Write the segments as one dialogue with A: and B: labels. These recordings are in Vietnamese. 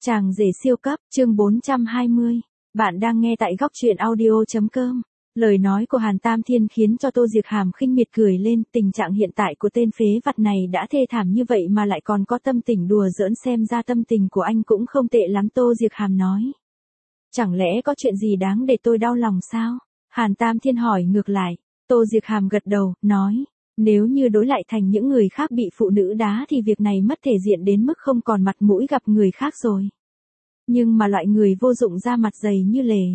A: Chàng rể siêu cấp, chương 420. Bạn đang nghe tại góc truyện audio.com. Lời nói của Hàn Tam Thiên khiến cho Tô Diệc Hàm khinh miệt cười lên, tình trạng hiện tại của tên phế vật này đã thê thảm như vậy mà lại còn có tâm tình đùa giỡn, xem ra tâm tình của anh cũng không tệ lắm. Tô Diệc Hàm nói. Chẳng lẽ có chuyện gì đáng để tôi đau lòng sao? Hàn Tam Thiên hỏi ngược lại. Tô Diệc Hàm gật đầu, nói. Nếu như đối lại thành những người khác bị phụ nữ đá thì việc này mất thể diện đến mức không còn mặt mũi gặp người khác rồi. Nhưng mà loại người vô dụng da mặt dày như lề.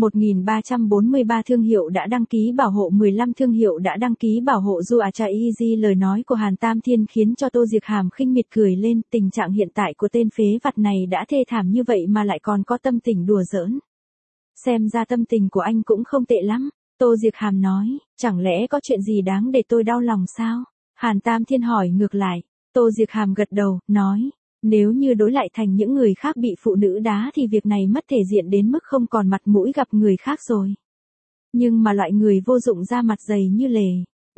A: 1343 thương hiệu đã đăng ký bảo hộ, 15 thương hiệu đã đăng ký bảo hộ Juacha Easy. Lời nói của Hàn Tam Thiên khiến cho Tô Diệc Hàm khinh miệt cười lên, tình trạng hiện tại của tên phế vật này đã thê thảm như vậy mà lại còn có tâm tình đùa giỡn. Xem ra tâm tình của anh cũng không tệ lắm. Tô Diệc Hàm nói, chẳng lẽ có chuyện gì đáng để tôi đau lòng sao? Hàn Tam Thiên hỏi ngược lại. Tô Diệc Hàm gật đầu, nói, nếu như đối lại thành những người khác bị phụ nữ đá thì việc này mất thể diện đến mức không còn mặt mũi gặp người khác rồi. Nhưng mà loại người vô dụng da mặt dày như lề.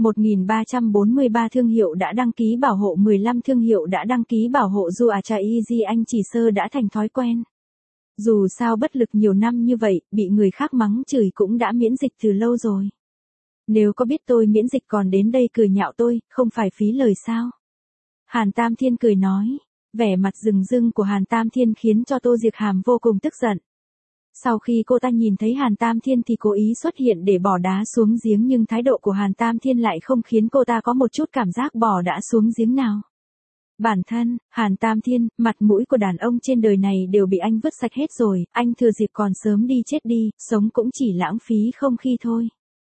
A: 1343 thương hiệu đã đăng ký bảo hộ, 15 thương hiệu đã đăng ký bảo hộ Juacha Easy. Anh chỉ sơ đã thành thói quen. Dù sao bất lực nhiều năm như vậy, bị người khác mắng chửi cũng đã miễn dịch từ lâu rồi. Nếu có biết tôi miễn dịch còn đến đây cười nhạo tôi, không phải phí lời sao? Hàn Tam Thiên cười nói. Vẻ mặt rừng rưng của Hàn Tam Thiên khiến cho Tô Diệc Hàm vô cùng tức giận. Sau khi cô ta nhìn thấy Hàn Tam Thiên thì cố ý xuất hiện để bỏ đá xuống giếng, nhưng thái độ của Hàn Tam Thiên lại không khiến cô ta có một chút cảm giác bỏ đá xuống giếng nào. Bản thân, Hàn Tam Thiên, mặt mũi của đàn ông trên đời này đều bị anh vứt sạch hết rồi, anh thừa dịp còn sớm đi chết đi, sống cũng chỉ lãng phí không khí thôi.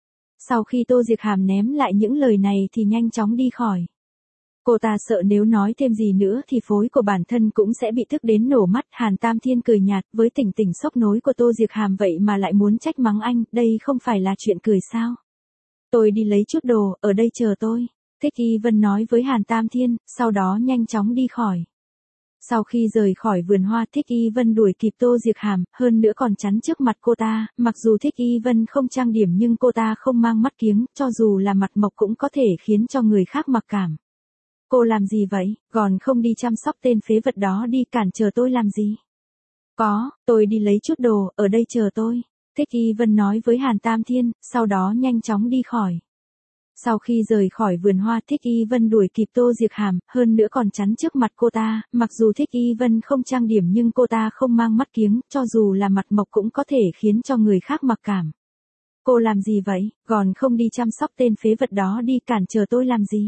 A: Sau khi Tô Diệc Hàm ném lại những lời này thì nhanh chóng đi khỏi. Cô ta sợ nếu nói thêm gì nữa thì phối của bản thân cũng sẽ bị tức đến nổ mắt. Hàn Tam Thiên cười nhạt với tình tình sốc nối của Tô Diệc Hàm vậy mà lại muốn trách mắng anh, đây không phải là chuyện cười sao? Tôi đi lấy chút đồ, ở đây chờ tôi. Thích Y Vân nói với Hàn Tam Thiên, sau đó nhanh chóng đi khỏi. Sau khi rời khỏi vườn hoa, Thích Y Vân đuổi kịp Tô Diệc Hàm, hơn nữa còn chắn trước mặt cô ta. Mặc dù Thích Y Vân không trang điểm nhưng cô ta không mang mắt kiếng, cho dù là mặt mộc cũng có thể khiến cho người khác mặc cảm. Cô làm gì vậy, còn không đi chăm sóc tên phế vật đó đi, cản trở tôi làm gì? Có, tôi đi lấy chút đồ, ở đây chờ tôi. Thích Y Vân nói với Hàn Tam Thiên, sau đó nhanh chóng đi khỏi. Sau khi rời khỏi vườn hoa, Thích Y Vân đuổi kịp Tô Diệc Hàm, hơn nữa còn chắn trước mặt cô ta. Mặc dù Thích Y Vân không trang điểm nhưng cô ta không mang mắt kiếng, cho dù là mặt mộc cũng có thể khiến cho người khác mặc cảm. Cô làm gì vậy, còn không đi chăm sóc tên phế vật đó đi, cản trở tôi làm gì?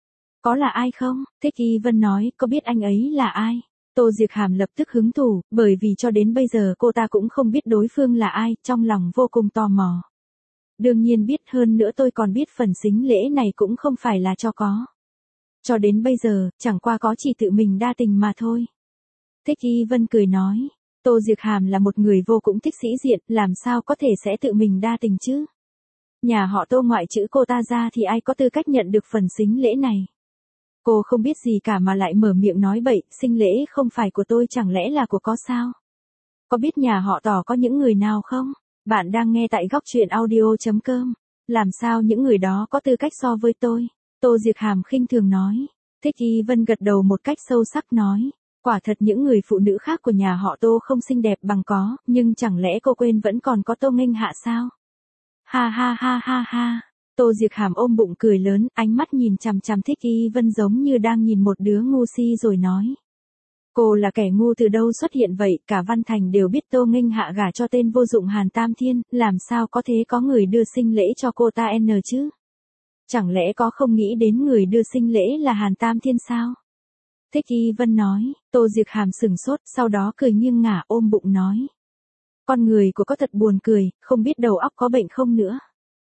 A: Có là ai không? Thích Y Vân nói, có biết anh ấy là ai? Tô Diệc Hàm lập tức hứng thú, bởi vì cho đến bây giờ cô ta cũng không biết đối phương là ai, trong lòng vô cùng tò mò. Đương nhiên biết, hơn nữa tôi còn biết phần sính lễ này cũng không phải là cho có. Cho đến bây giờ, chẳng qua có chỉ tự mình đa tình mà thôi. Thích Y Vân cười nói, Tô Diệc Hàm là một người vô cùng thích sĩ diện, làm sao có thể sẽ tự mình đa tình chứ? Nhà họ Tô ngoại trừ cô ta ra thì ai có tư cách nhận được phần sính lễ này? Cô không biết gì cả mà lại mở miệng nói bậy, sính lễ không phải của tôi chẳng lẽ là của có sao? Có biết nhà họ Tỏ có những người nào không? Bạn đang nghe tại góc truyện audio.com. Làm sao những người đó có tư cách so với tôi? Tô Diệc Hàm khinh thường nói. Thích Y Vân gật đầu một cách sâu sắc nói. Quả thật những người phụ nữ khác của nhà họ Tô không xinh đẹp bằng có, nhưng chẳng lẽ cô quên vẫn còn có Tô Nghênh Hạ sao? Ha ha ha ha ha. Tô Diệc Hàm ôm bụng cười lớn, ánh mắt nhìn chằm chằm Thích Y Vân giống như đang nhìn một đứa ngu si rồi nói. Cô là kẻ ngu từ đâu xuất hiện vậy, cả Văn Thành đều biết Tô Nghênh Hạ gả cho tên vô dụng Hàn Tam Thiên, làm sao có thế có người đưa sinh lễ cho cô ta chứ? Chẳng lẽ có không nghĩ đến người đưa sinh lễ là Hàn Tam Thiên sao? Thích Y Vân nói, Tô Diệc Hàm sừng sốt, sau đó cười nghiêng ngả ôm bụng nói. Con người của có thật buồn cười, không biết đầu óc có bệnh không nữa.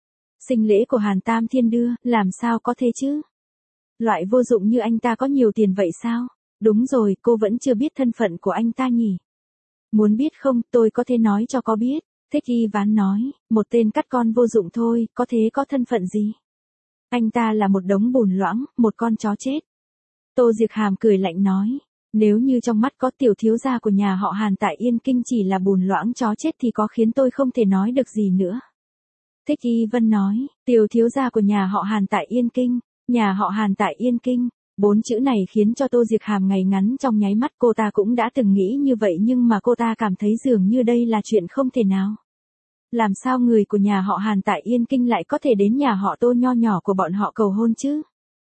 A: Sinh lễ của Hàn Tam Thiên đưa, làm sao có thế chứ? Loại vô dụng như anh ta có nhiều tiền vậy sao? Đúng rồi, cô vẫn chưa biết thân phận của anh ta nhỉ? Muốn biết không, tôi có thể nói cho có biết. Thích Y Ván nói, một tên cắt con vô dụng thôi, có thế có thân phận gì? Anh ta là một đống bùn loãng, một con chó chết. Tô Diệc Hàm cười lạnh nói, nếu như trong mắt có tiểu thiếu gia của nhà họ Hàn tại Yên Kinh chỉ là bùn loãng chó chết thì có khiến tôi không thể nói được gì nữa. Thích Y Vân nói, tiểu thiếu gia của nhà họ Hàn tại Yên Kinh, nhà họ Hàn tại Yên Kinh. 4 chữ này khiến cho Tô Diệc Hàm ngày ngắn trong nháy mắt, cô ta cũng đã từng nghĩ như vậy nhưng mà cô ta cảm thấy dường như đây là chuyện không thể nào. Làm sao người của nhà họ Hàn tại Yên Kinh lại có thể đến nhà họ Tô nho nhỏ của bọn họ cầu hôn chứ?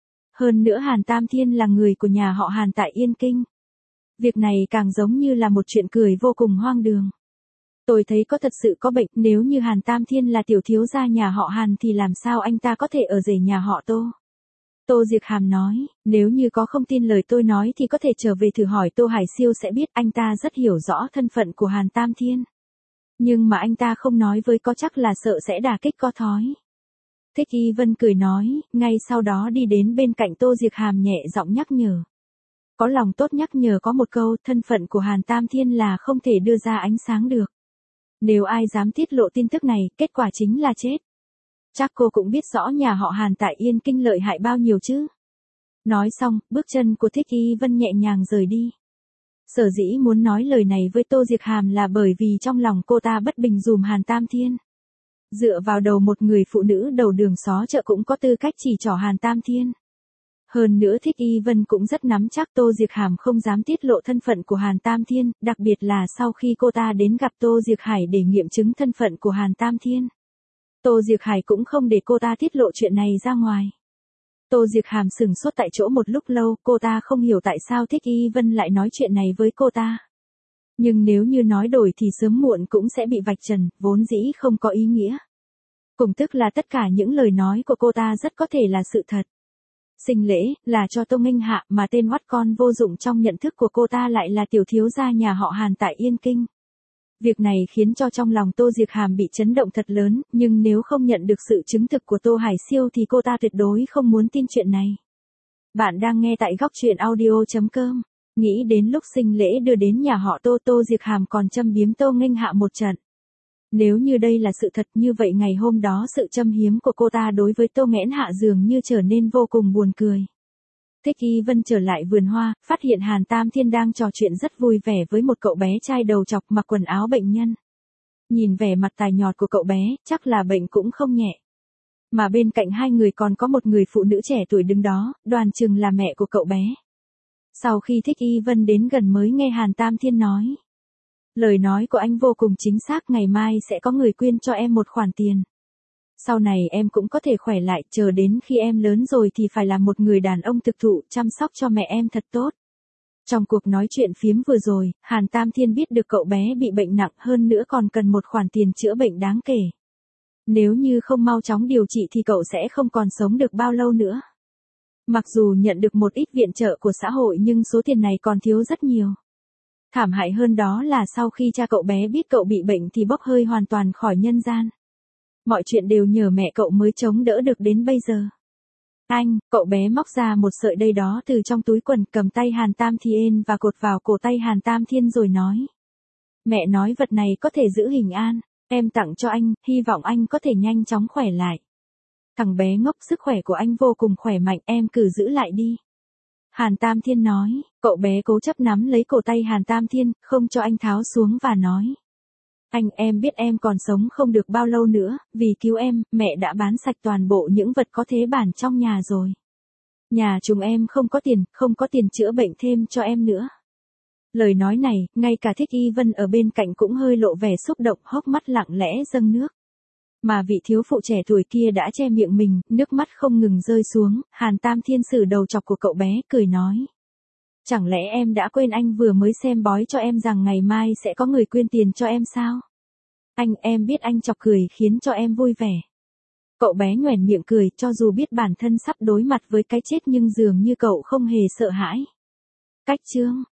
A: Hơn nữa Hàn Tam Thiên là người của nhà họ Hàn tại Yên Kinh. Việc này càng giống như là một chuyện cười vô cùng hoang đường. Tôi thấy có thật sự có bệnh, nếu như Hàn Tam Thiên là tiểu thiếu gia nhà họ Hàn thì làm sao anh ta có thể ở rể nhà họ Tô? Tô Diệc Hàm nói, nếu như có không tin lời tôi nói thì có thể trở về thử hỏi Tô Hải Siêu sẽ biết, anh ta rất hiểu rõ thân phận của Hàn Tam Thiên. Nhưng mà anh ta không nói với có chắc là sợ sẽ đả kích có thói. Thích Y Vân cười nói, ngay sau đó đi đến bên cạnh Tô Diệc Hàm nhẹ giọng nhắc nhở. Có lòng tốt nhắc nhở có một câu, thân phận của Hàn Tam Thiên là không thể đưa ra ánh sáng được. Nếu ai dám tiết lộ tin tức này, kết quả chính là chết. Chắc cô cũng biết rõ nhà họ Hàn tại Yên Kinh lợi hại bao nhiêu chứ. Nói xong, bước chân của Thích Y Vân nhẹ nhàng rời đi. Sở dĩ muốn nói lời này với Tô Diệc Hàm là bởi vì trong lòng cô ta bất bình dùm Hàn Tam Thiên. Dựa vào đầu một người phụ nữ đầu đường xó chợ cũng có tư cách chỉ trỏ Hàn Tam Thiên. Hơn nữa Thích Y Vân cũng rất nắm chắc Tô Diệc Hàm không dám tiết lộ thân phận của Hàn Tam Thiên, đặc biệt là sau khi cô ta đến gặp Tô Diệc Hải để nghiệm chứng thân phận của Hàn Tam Thiên. Tô Diệc Hải cũng không để cô ta tiết lộ chuyện này ra ngoài. Tô Diệc Hàm sững sốt tại chỗ một lúc lâu, cô ta không hiểu tại sao Thích Y Vân lại nói chuyện này với cô ta. Nhưng nếu như nói đổi thì sớm muộn cũng sẽ bị vạch trần, vốn dĩ không có ý nghĩa. Cùng tức là tất cả những lời nói của cô ta rất có thể là sự thật. Sinh lễ, là cho Tô Nghênh Hạ, mà tên oắt con vô dụng trong nhận thức của cô ta lại là tiểu thiếu gia nhà họ Hàn tại Yên Kinh. Việc này khiến cho trong lòng Tô Diệc Hàm bị chấn động thật lớn, nhưng nếu không nhận được sự chứng thực của Tô Hải Siêu thì cô ta tuyệt đối không muốn tin chuyện này. Bạn đang nghe tại góc truyện audio.com. Nghĩ đến lúc sinh lễ đưa đến nhà họ Tô, Tô Diệc Hàm còn châm biếm Tô Nghênh Hạ một trận. Nếu như đây là sự thật như vậy ngày hôm đó sự châm biếm của cô ta đối với Tô Nghẽn Hạ dường như trở nên vô cùng buồn cười. Thích Y Vân trở lại vườn hoa, phát hiện Hàn Tam Thiên đang trò chuyện rất vui vẻ với một cậu bé trai đầu trọc mặc quần áo bệnh nhân. Nhìn vẻ mặt tài nhọt của cậu bé, chắc là bệnh cũng không nhẹ. Mà bên cạnh hai người còn có một người phụ nữ trẻ tuổi đứng đó, đoán chừng là mẹ của cậu bé. Sau khi Thích Y Vân đến gần mới nghe Hàn Tam Thiên nói. Lời nói của anh vô cùng chính xác, ngày mai sẽ có người quyên cho em một khoản tiền. Sau này em cũng có thể khỏe lại, chờ đến khi em lớn rồi thì phải là một người đàn ông thực thụ, chăm sóc cho mẹ em thật tốt. Trong cuộc nói chuyện phiếm vừa rồi, Hàn Tam Thiên biết được cậu bé bị bệnh nặng, hơn nữa còn cần một khoản tiền chữa bệnh đáng kể. Nếu như không mau chóng điều trị thì cậu sẽ không còn sống được bao lâu nữa. Mặc dù nhận được một ít viện trợ của xã hội nhưng số tiền này còn thiếu rất nhiều. Thảm hại hơn đó là sau khi cha cậu bé biết cậu bị bệnh thì bốc hơi hoàn toàn khỏi nhân gian. Mọi chuyện đều nhờ mẹ cậu mới chống đỡ được đến bây giờ. Anh, cậu bé móc ra một sợi dây đó từ trong túi quần, cầm tay Hàn Tam Thiên và cột vào cổ tay Hàn Tam Thiên rồi nói. Mẹ nói vật này có thể giữ hình an, em tặng cho anh, hy vọng anh có thể nhanh chóng khỏe lại. Thằng bé ngốc, sức khỏe của anh vô cùng khỏe mạnh, em cứ giữ lại đi. Hàn Tam Thiên nói, cậu bé cố chấp nắm lấy cổ tay Hàn Tam Thiên, không cho anh tháo xuống và nói. Anh, em biết em còn sống không được bao lâu nữa, vì cứu em, mẹ đã bán sạch toàn bộ những vật có thế bản trong nhà rồi. Nhà chúng em không có tiền chữa bệnh thêm cho em nữa. Lời nói này, ngay cả Thích Y Vân ở bên cạnh cũng hơi lộ vẻ xúc động, hốc mắt lặng lẽ dâng nước. Mà vị thiếu phụ trẻ tuổi kia đã che miệng mình, nước mắt không ngừng rơi xuống, Hàn Tam Thiên xử đầu chọc của cậu bé, cười nói. Chẳng lẽ em đã quên anh vừa mới xem bói cho em rằng ngày mai sẽ có người quyên tiền cho em sao? Anh, em biết anh chọc cười khiến cho em vui vẻ. Cậu bé nhoẻn miệng cười, cho dù biết bản thân sắp đối mặt với cái chết nhưng dường như cậu không hề sợ hãi. Cách chương